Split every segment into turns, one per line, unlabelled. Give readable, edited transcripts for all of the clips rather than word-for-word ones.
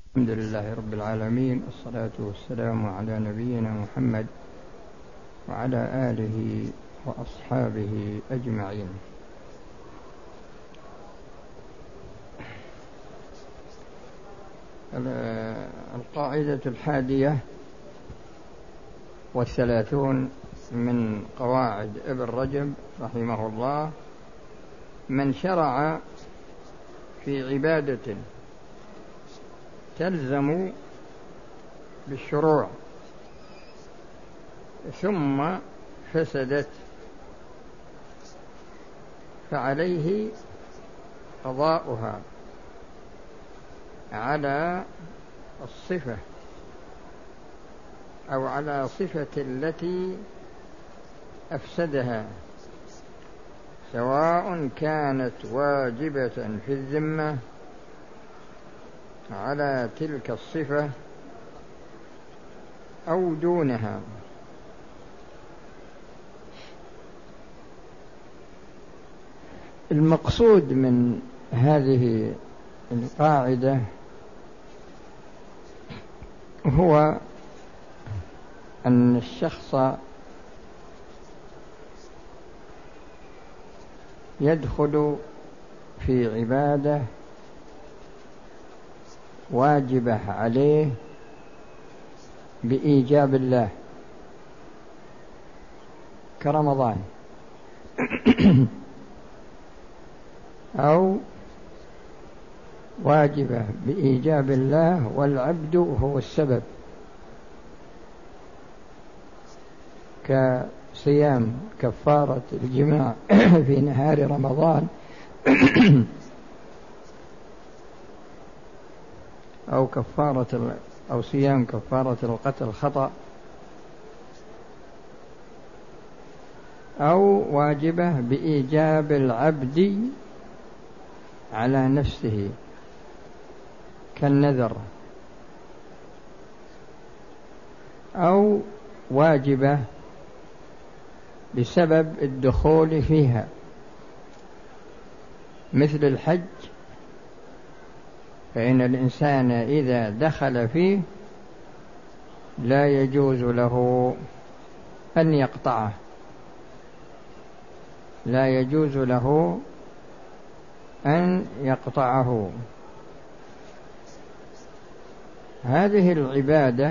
الحمد لله رب العالمين، الصلاة والسلام على نبينا محمد وعلى آله وأصحابه أجمعين. القاعدة 31 من قواعد ابن رجب رحمه الله: من شرع في عبادة تلزم بالشروع ثم فسدت فعليه قضاؤها على الصفة أو على صفة التي أفسدها، سواء كانت واجبة في الذمة على تلك الصفة أو دونها. المقصود من هذه القاعدة هو أن الشخص يدخل في عبادة واجبة عليه بإيجاب الله كرمضان أو واجبة بإيجاب الله والعبد هو السبب، كصيام كفارة الجماع في نهار رمضان أو صيام كفارة القتل خطأ، أو واجبة بإيجاب العبد على نفسه كالنذر، أو واجبة بسبب الدخول فيها مثل الحج، فإن الإنسان إذا دخل فيه لا يجوز له أن يقطعه، لا يجوز له أن يقطعه. هذه العبادة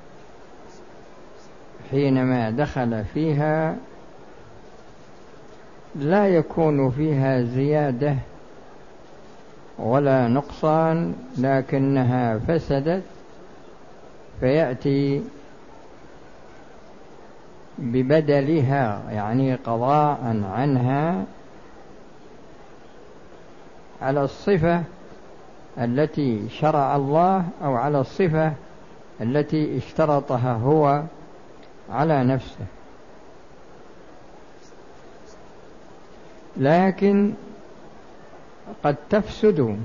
حينما دخل فيها لا يكون فيها زيادة ولا نقصان، لكنها فسدت، فيأتي ببدلها يعني قضاء عنها على الصفة التي شرع الله أو على الصفة التي اشترطها هو على نفسه. لكن قد تفسد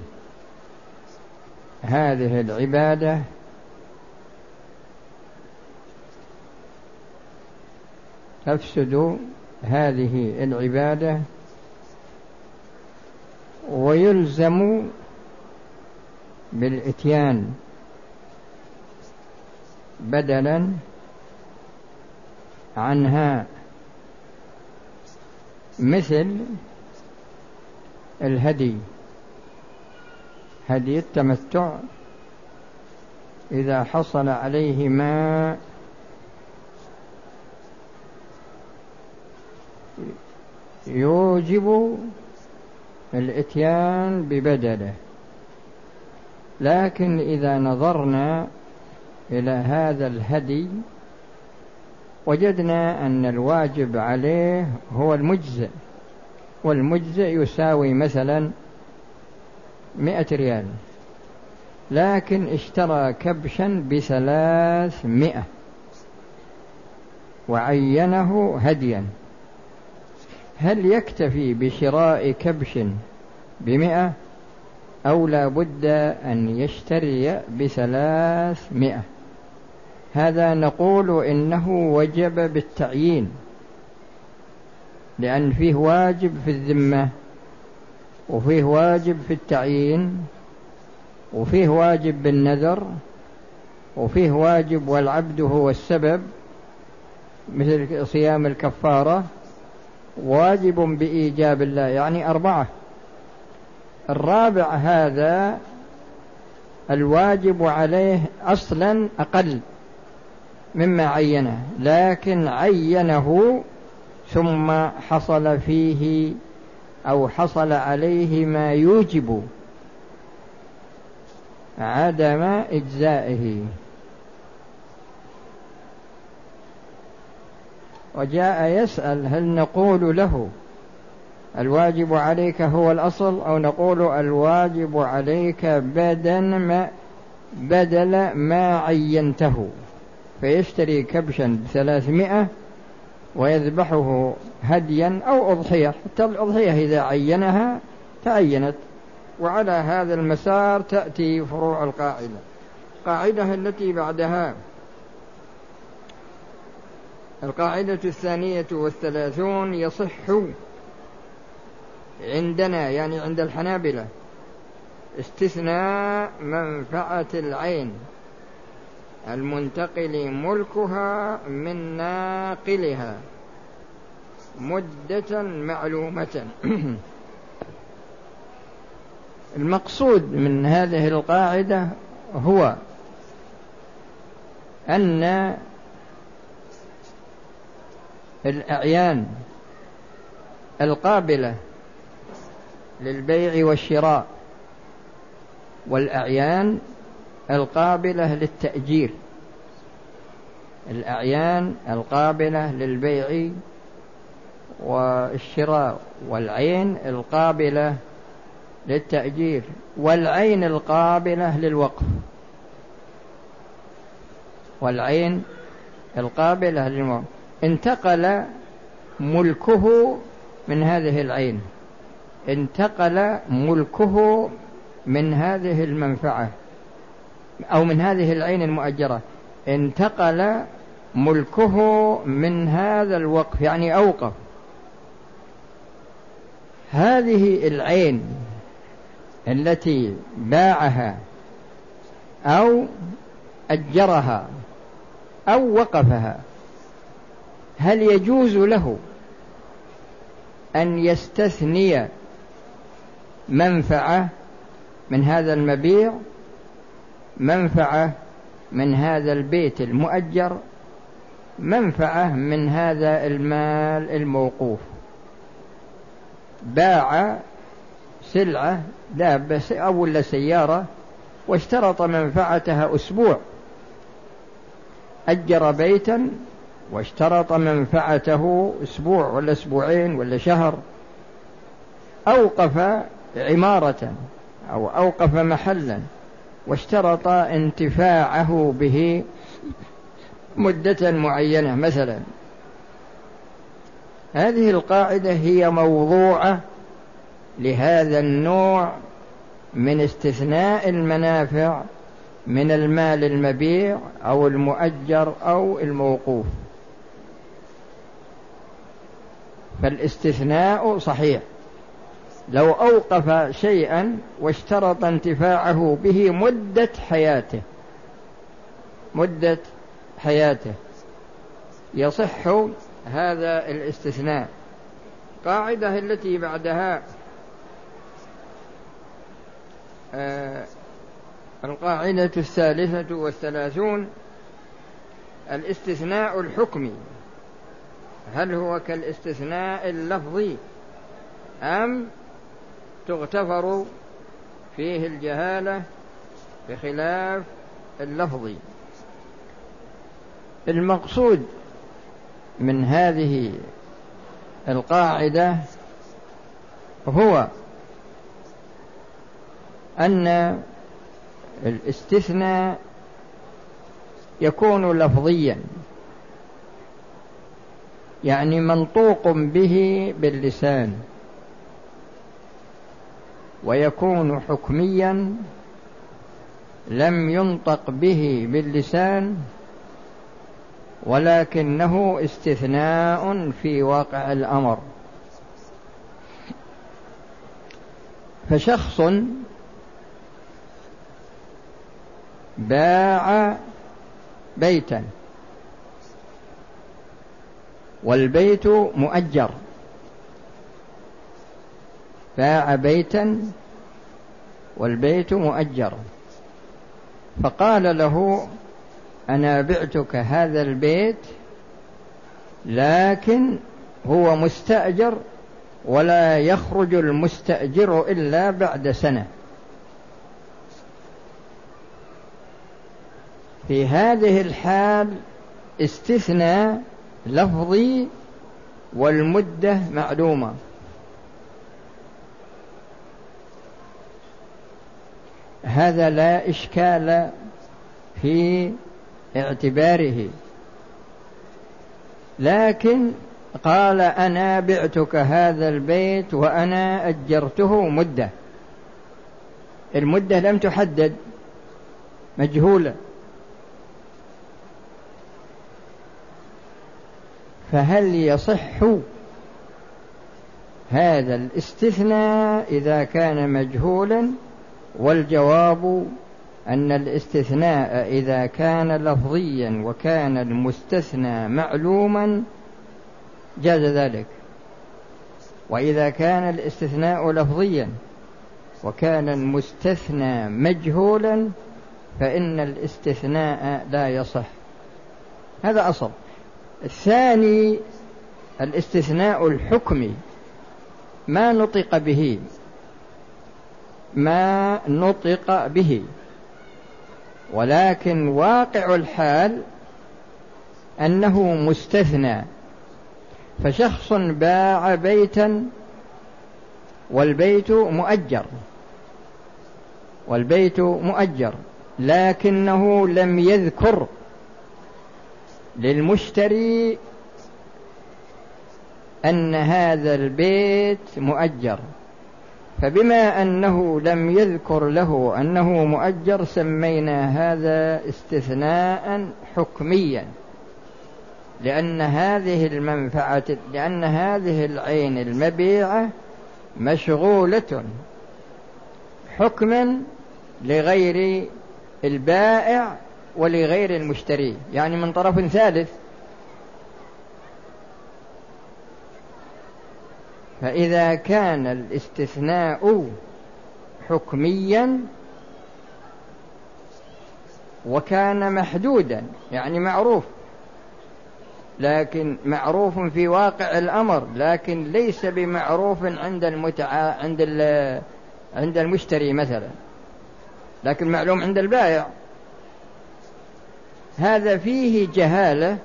هذه العبادة ويلزم بالإتيان بدلا عنها، مثل الهدي، هدي التمتع إذا حصل عليه ما يوجب الإتيان ببدله. لكن إذا نظرنا إلى هذا الهدي وجدنا أن الواجب عليه هو المجزئ، والمجزئ يساوي مثلا 100 ريال، لكن اشترى كبشا ب300 وعينه هديا، هل يكتفي بشراء كبش ب100 أو لا بد أن يشتري ب300؟ هذا نقول إنه وجب بالتعيين، لأن فيه واجب في الذمة وفيه واجب في التعيين، وفيه واجب بالنذر، وفيه واجب والعبد هو السبب مثل صيام الكفارة، واجب بإيجاب الله، يعني 4. الرابع هذا الواجب عليه أصلا أقل مما عينه، لكن عينه ثم حصل فيه أو حصل عليه ما يوجب عدم إجزائه. وجاء يسأل هل نقول له الواجب عليك هو الأصل، أو نقول الواجب عليك بدل ما عينته، فيشتري كبشا 300 ويذبحه هديا أو أضحية، حتى الأضحية إذا عينها تعينت. وعلى هذا المسار تأتي فروع القاعدة التي بعدها. القاعدة 32 يصح عندنا، يعني عند الحنابلة، استثناء منفعة العين المنتقل ملكها من ناقلها مدة معلومة. المقصود من هذه القاعدة هو أن الأعيان القابلة للبيع والشراء والأعيان القابلة للتأجير، الأعيان القابلة للبيع والشراء والعين القابلة للتأجير والعين القابلة للوقف، والعين القابلة للوقف انتقل ملكه من هذه العين، انتقل ملكه من هذه المنفعة أو من هذه العين المؤجرة، انتقل ملكه من هذا الوقف، يعني أوقف. هذه العين التي باعها أو أجرها أو وقفها، هل يجوز له أن يستثني منفعة من هذا المبيع، منفعة من هذا البيت المؤجر، منفعة من هذا المال الموقوف؟ باع سلعة دابة أو سيارة واشترط منفعتها أسبوع، أجر بيتا واشترط منفعته أسبوع ولا أسبوعين ولا شهر، أوقف عمارة أو أوقف محلا واشترط انتفاعه به مدة معينة مثلا. هذه القاعدة هي موضوعة لهذا النوع من استثناء المنافع من المال المبيع أو المؤجر أو الموقوف. فالاستثناء صحيح لو أوقف شيئا واشترط انتفاعه به مدة حياته يصح هذا الاستثناء. قاعدة التي بعدها القاعدة 33 الاستثناء الحكمي، هل هو كالاستثناء اللفظي أم تغتفر فيه الجهالة بخلاف اللفظي؟ المقصود من هذه القاعدة هو أن الاستثناء يكون لفظيا، يعني منطوق به باللسان، ويكون حكميا لم ينطق به باللسان ولكنه استثناء في واقع الأمر. فشخص باع بيتا والبيت مؤجر، باع بيتا والبيت مؤجر، فقال له أنا بعتك هذا البيت لكن هو مستأجر ولا يخرج المستأجر إلا بعد سنة. في هذه الحال استثناء لفظي والمدة معلومة. هذا لا إشكال في اعتباره، لكن قال أنا بعتك هذا البيت وأنا أجرته مدة، المدة لم تحدد، مجهولة، فهل يصح هذا الاستثناء إذا كان مجهولا؟ والجواب أن الاستثناء إذا كان لفظيا وكان المستثنى معلوما جاز ذلك، وإذا كان الاستثناء لفظيا وكان المستثنى مجهولا فإن الاستثناء لا يصح. هذا أصل. الثاني الاستثناء الحكمي، ما نطق به، ولكن واقع الحال أنه مستثنى. فشخص باع بيتا والبيت مؤجر لكنه لم يذكر للمشتري أن هذا البيت مؤجر، فبما أنه لم يذكر له أنه مؤجر سمينا هذا استثناء حكميا، لأن هذه العين المبيعة مشغولة حكما لغير البائع ولغير المشتري، يعني من طرف ثالث. فإذا كان الاستثناء حكميا وكان محدودا، يعني معروف، لكن معروف في واقع الأمر لكن ليس بمعروف عند المشتري مثلا، لكن معلوم عند البائع، هذا فيه جهالة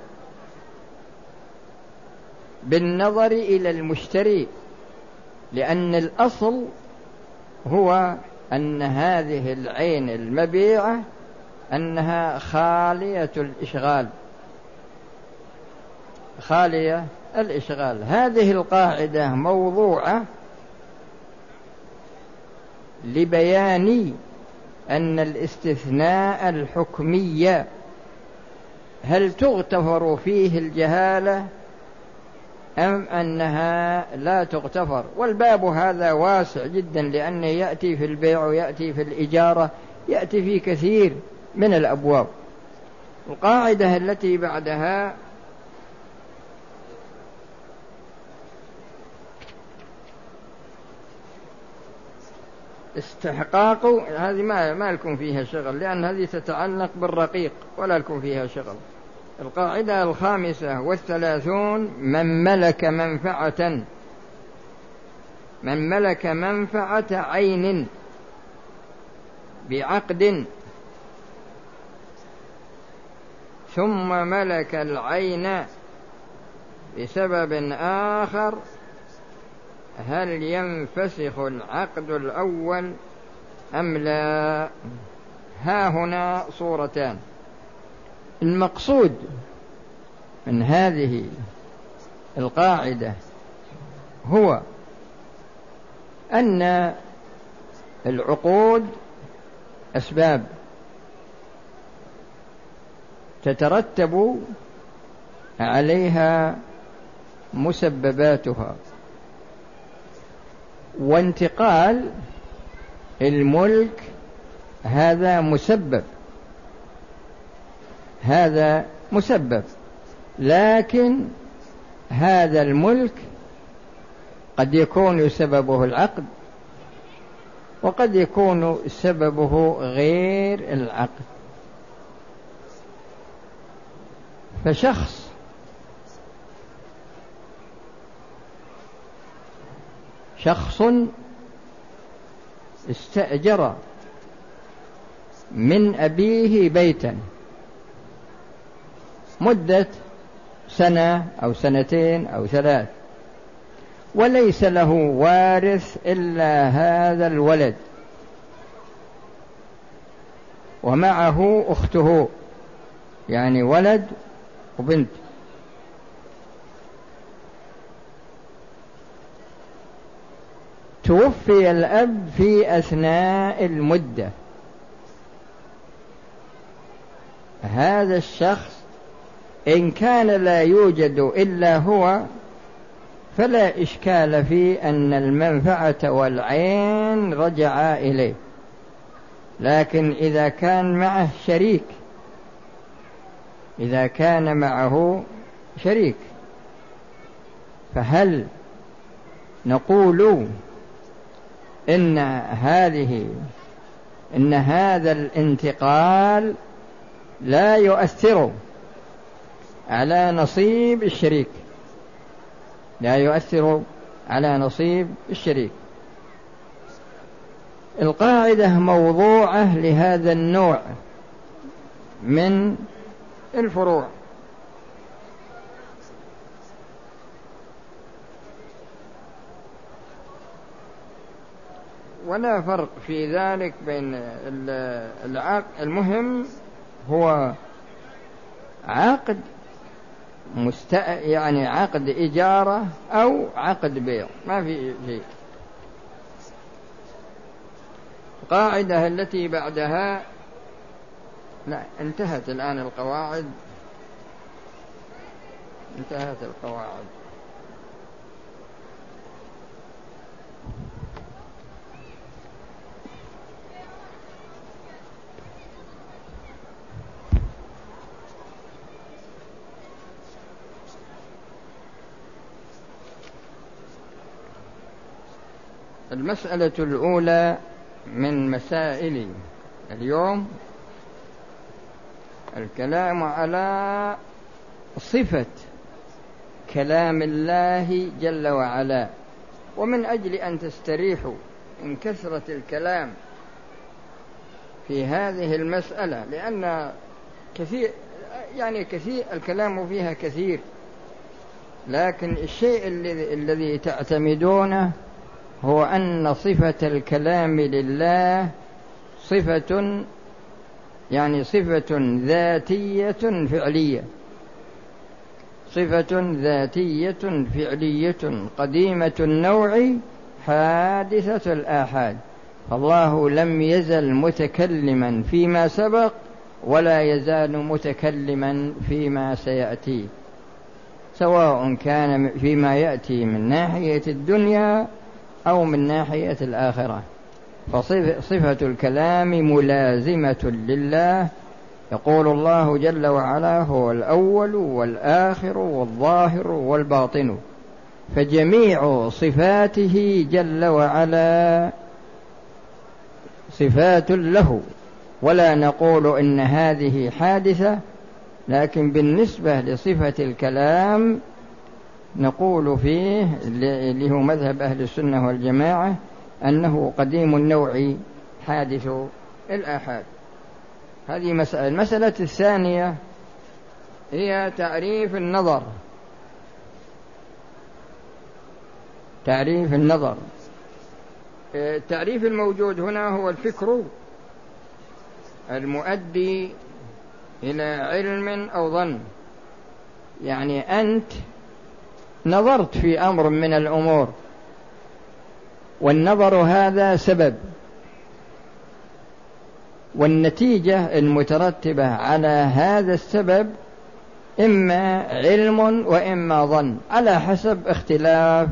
بالنظر إلى المشتري، لأن الأصل هو أن هذه العين المبيعة أنها خالية الإشغال. هذه القاعدة موضوعة لبيان أن الاستثناء الحكمي هل تغتفر فيه الجهالة أم أنها لا تغتفر. والباب هذا واسع جدا، لأنه يأتي في البيع ويأتي في الإجارة، يأتي في كثير من الأبواب. القاعدة التي بعدها استحقاق، هذه ما لكم فيها شغل، لأن هذه تتعلق بالرقيق ولا لكم فيها شغل. القاعدة 35: من ملك منفعة عين بعقد ثم ملك العين بسبب آخر، هل ينفسخ العقد الأول أم لا؟ ها هنا صورتان. المقصود من هذه القاعدة هو أن العقود أسباب تترتب عليها مسبباتها، وانتقال الملك هذا مسبب هذا مسبب، لكن هذا الملك قد يكون سببه العقد وقد يكون سببه غير العقد. فشخص استأجر من أبيه بيتا مدة سنة أو سنتين أو 3، وليس له وارث إلا هذا الولد ومعه أخته، يعني ولد وبنت. توفي الأب في أثناء المدة. هذا الشخص إن كان لا يوجد إلا هو فلا إشكال في أن المنفعة والعين رجعا إليه، لكن إذا كان معه شريك، إذا كان معه شريك، فهل نقول إن هذا الانتقال لا يؤثر على نصيب الشريك، لا يؤثر على نصيب الشريك؟ القاعدة موضوعة لهذا النوع من الفروع. ولا فرق في ذلك بين العقد. المهم هو عقد يعني عقد إجارة أو عقد بيع، ما في شيء. القاعدة التي بعدها، لا انتهت الآن القواعد، انتهت القواعد. المسألة الأولى من مسائل اليوم الكلام على صفة كلام الله جل وعلا. ومن أجل أن تستريحوا من كثرة الكلام في هذه المسألة، لأن كثير الكلام فيها كثير، لكن الشيء الذي تعتمدونه هو أن صفة الكلام لله صفة ذاتية فعلية، صفة ذاتية فعلية قديمة النوع حادثة الآحاد. فالله لم يزل متكلما فيما سبق ولا يزال متكلما فيما سيأتي، سواء كان فيما يأتي من ناحية الدنيا أو من ناحية الآخرة. فصفة الكلام ملازمة لله. يقول الله جل وعلا: هو الأول والآخر والظاهر والباطن. فجميع صفاته جل وعلا صفات له، ولا نقول إن هذه حادثة، لكن بالنسبة لصفة الكلام نقول فيه اللي هو مذهب أهل السنة والجماعة أنه قديم النوع حادث الآحاد. هذه مسألة. المسألة الثانية هي تعريف النظر. تعريف النظر، التعريف الموجود هنا هو الفكر المؤدي إلى علم أو ظن. يعني أنت نظرت في أمر من الأمور، والنظر هذا سبب، والنتيجة المترتبة على هذا السبب إما علم وإما ظن، على حسب اختلاف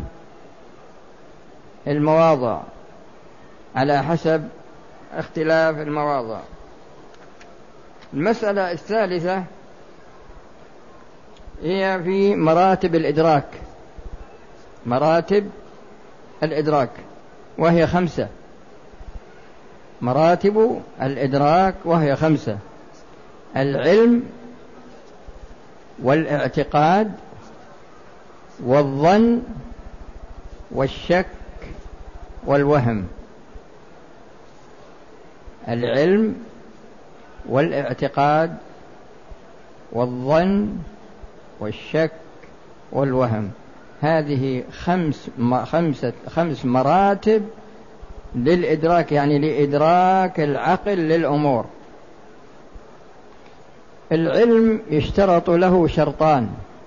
المواضع، على حسب اختلاف المواضع. المسألة الثالثة هي في مراتب الإدراك، مراتب الإدراك، وهي 5. مراتب الإدراك وهي 5: العلم والاعتقاد والظن والشك والوهم. العلم والاعتقاد والظن والشك والوهم، هذه 5 مراتب للإدراك، يعني لإدراك العقل للأمور. العلم يشترط له شرطان،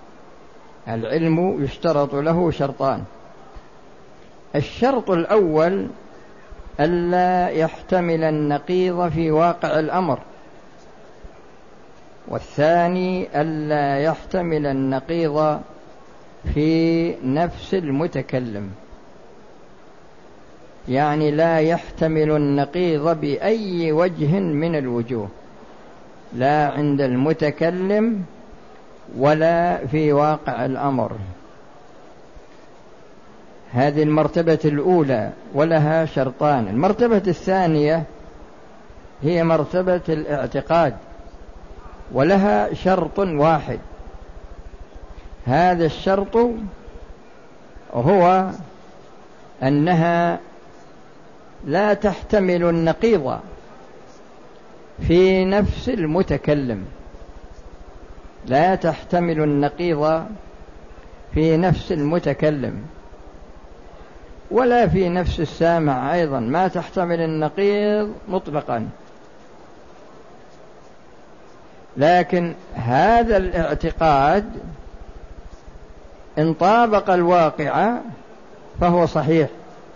العلم يشترط له شرطان: الشرط الأول ألا يحتمل النقيض في واقع الأمر، والثاني ألا يحتمل النقيض في نفس المتكلم، يعني لا يحتمل النقيض بأي وجه من الوجوه، لا عند المتكلم ولا في واقع الأمر. هذه المرتبة الأولى ولها شرطان. المرتبة الثانية هي مرتبة الاعتقاد، ولها شرط واحد. هذا الشرط هو أنها لا تحتمل النقيض في نفس المتكلم، لا تحتمل النقيض في نفس المتكلم ولا في نفس السامع أيضا، ما تحتمل النقيض مطلقا. لكن هذا الاعتقاد إن طابق الواقع فهو صحيح،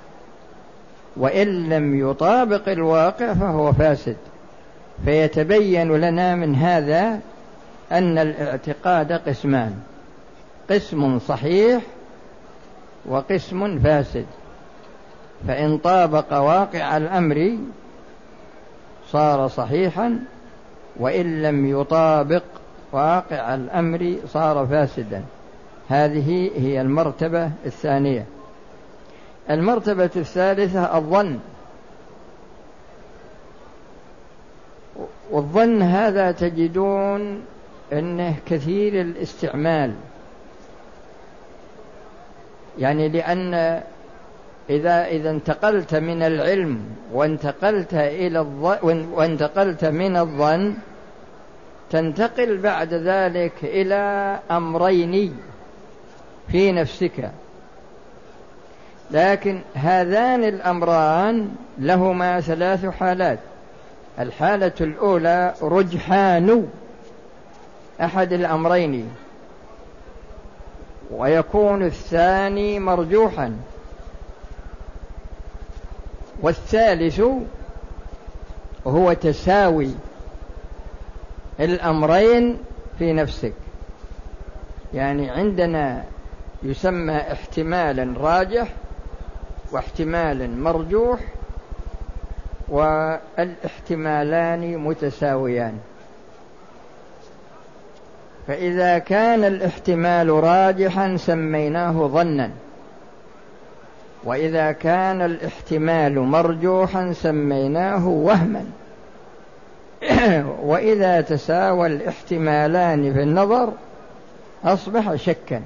وإن لم يطابق الواقع فهو فاسد. فيتبين لنا من هذا أن الاعتقاد قسمان: قسم صحيح وقسم فاسد. فإن طابق واقع الأمر صار صحيحا، وإن لم يطابق واقع الأمر صار فاسدا. هذه هي المرتبة الثانية. المرتبة الثالثة الظن. والظن هذا تجدون أنه كثير الاستعمال، يعني لأن إذا انتقلت من العلم وانتقلت من الظن، تنتقل بعد ذلك إلى أمرين في نفسك. لكن هذان الأمران لهما 3 حالات. الحالة الأولى رجحان أحد الأمرين، ويكون الثاني مرجوحا، والثالث هو تساوي الأمرين في نفسك. يعني عندنا يسمى احتمالا راجح واحتمال مرجوح، والاحتمالان متساويان. فإذا كان الاحتمال راجحا سميناه ظنا، وإذا كان الاحتمال مرجوحا سميناه وهما. وإذا تساوى الاحتمالان في النظر أصبح شكا.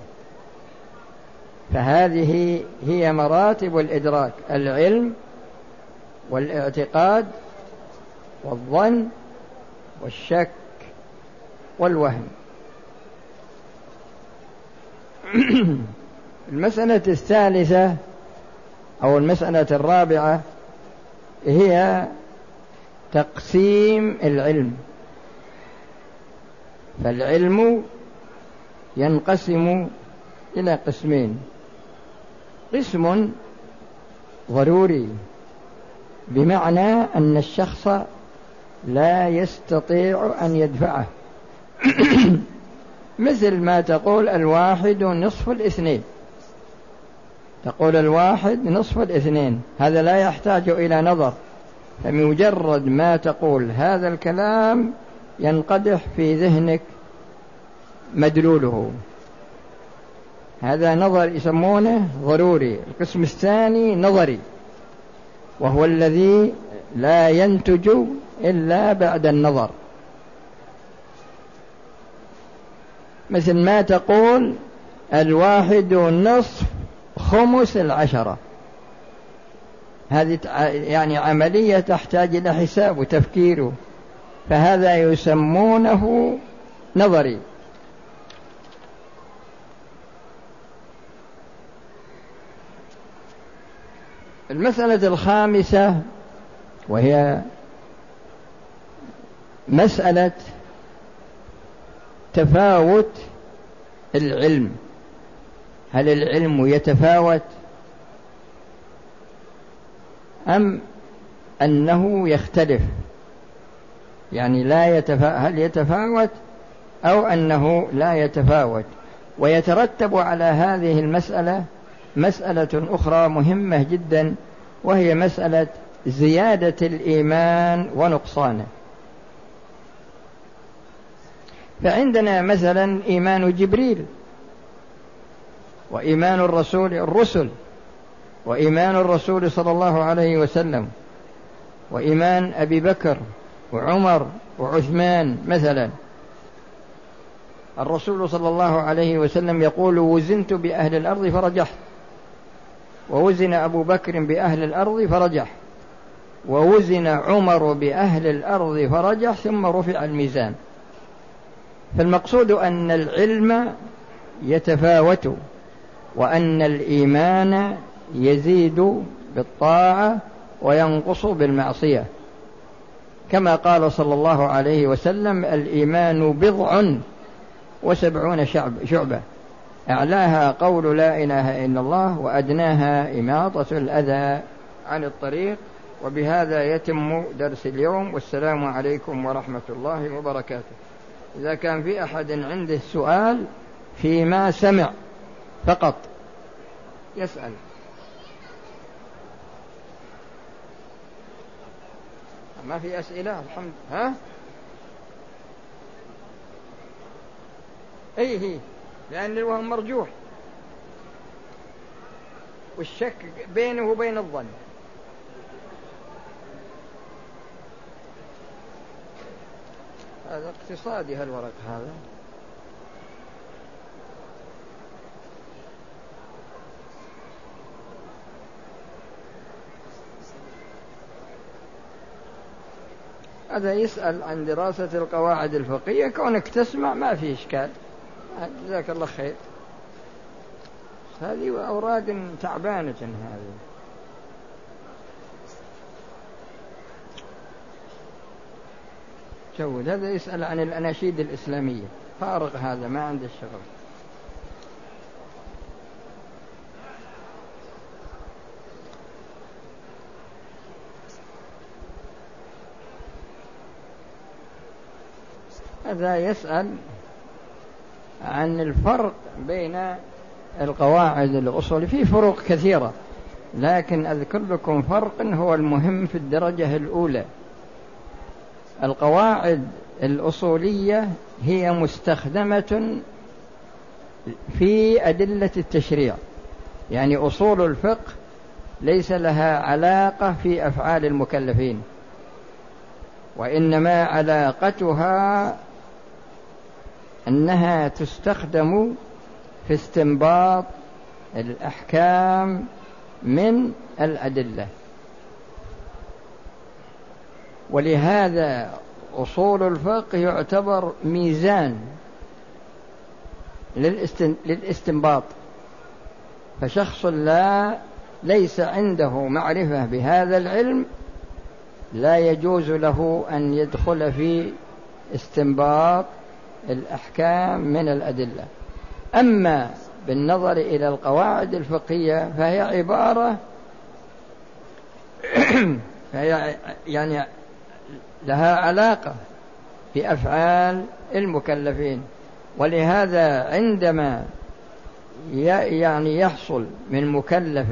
فهذه هي مراتب الإدراك: العلم والاعتقاد والظن والشك والوهم. المسألة الثالثة أو المسألة الرابعة هي تقسيم العلم. فالعلم ينقسم إلى قسمين: قسم ضروري، بمعنى أن الشخص لا يستطيع أن يدفعه، مثل ما تقول 1 نصف 2، تقول 1 نصف 2، هذا لا يحتاج إلى نظر. فمجرد ما تقول هذا الكلام ينقدح في ذهنك مدلوله. هذا نظر يسمونه ضروري. القسم الثاني نظري، وهو الذي لا ينتج إلا بعد النظر، مثل ما تقول 1/2 هذه يعني عملية تحتاج إلى حساب وتفكير، فهذا يسمونه نظري. المسألة الخامسة وهي مسألة تفاوت العلم. هل العلم يتفاوت أم أنه يختلف؟ يعني هل يتفاوت أو أنه لا يتفاوت؟ ويترتب على هذه المسألة مسألة أخرى مهمة جدا، وهي مسألة زيادة الإيمان ونقصانه. فعندنا مثلا إيمان جبريل، وإيمان الرسل، وإيمان الرسول صلى الله عليه وسلم، وإيمان أبي بكر وعمر وعثمان. مثلا الرسول صلى الله عليه وسلم يقول: وزنت بأهل الأرض فرجحت، ووزن أبو بكر بأهل الأرض فرجح، ووزن عمر بأهل الأرض فرجح، ثم رفع الميزان. فالمقصود أن العلم يتفاوت، وأن الإيمان يزيد بالطاعة وينقص بالمعصية، كما قال صلى الله عليه وسلم: الإيمان 70 شعبة، أعلاها قول لا إله إلا الله، وأدناها إماطة الأذى عن الطريق. وبهذا يتم درس اليوم، والسلام عليكم ورحمة الله وبركاته. إذا كان في أحد عنده سؤال فيما سمع فقط يسأل. ما في أسئلة الحمد. هي لأن الوهم مرجوح، والشك بينه وبين الظن. هذا اقتصادي هالورق هذا يسأل عن دراسة القواعد الفقهية. كونك تسمع ما في إشكال، جزاك الله خير. هذه أوراق تعبانة هذه. جود. هذا يسأل عن الأناشيد الإسلامية، فارغ هذا ما عنده الشغل. هذا يسأل عن الفرق بين القواعد الأصول. في فروق كثيرة، لكن أذكر لكم فرق هو المهم في الدرجة الأولى. القواعد الأصولية هي مستخدمة في أدلة التشريع، يعني أصول الفقه ليس لها علاقة في أفعال المكلفين، وإنما علاقتها أنها تستخدم في استنباط الأحكام من الأدلة. ولهذا أصول الفقه يعتبر ميزان للاستنباط. فشخص ليس عنده معرفة بهذا العلم لا يجوز له أن يدخل في استنباط الأحكام من الأدلة. أما بالنظر إلى القواعد الفقهية فهي عبارة فهي يعني لها علاقة بأفعال المكلفين. ولهذا عندما يعني يحصل من مكلف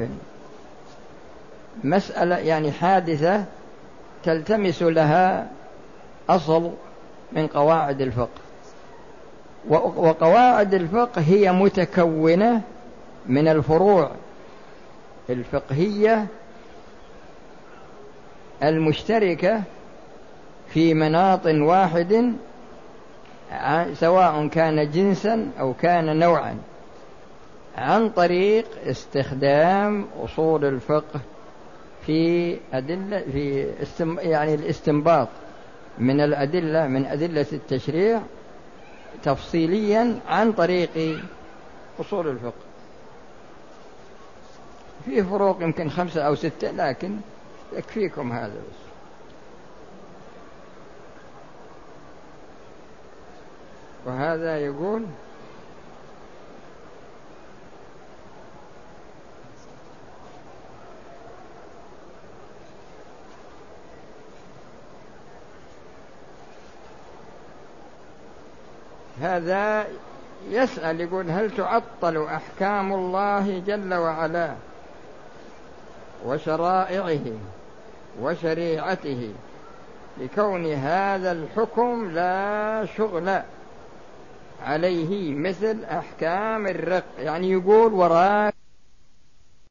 مسألة يعني حادثة تلتمس لها أصل من قواعد الفقه، وقواعد الفقه هي متكونة من الفروع الفقهية المشتركة في مناط واحد، سواء كان جنسا أو كان نوعا، عن طريق استخدام أصول الفقه في أدلة يعني الاستنباط من الأدلة، من أدلة التشريع تفصيليا عن طريق أصول الفقه. في فروق يمكن 5 أو 6، لكن يكفيكم هذا بس. وهذا يقول: هذا يسأل يقول: هل تعطل أحكام الله جل وعلا وشرائعه وشريعته لكون هذا الحكم لا شغل عليه مثل أحكام الرق؟ يعني يقول وراء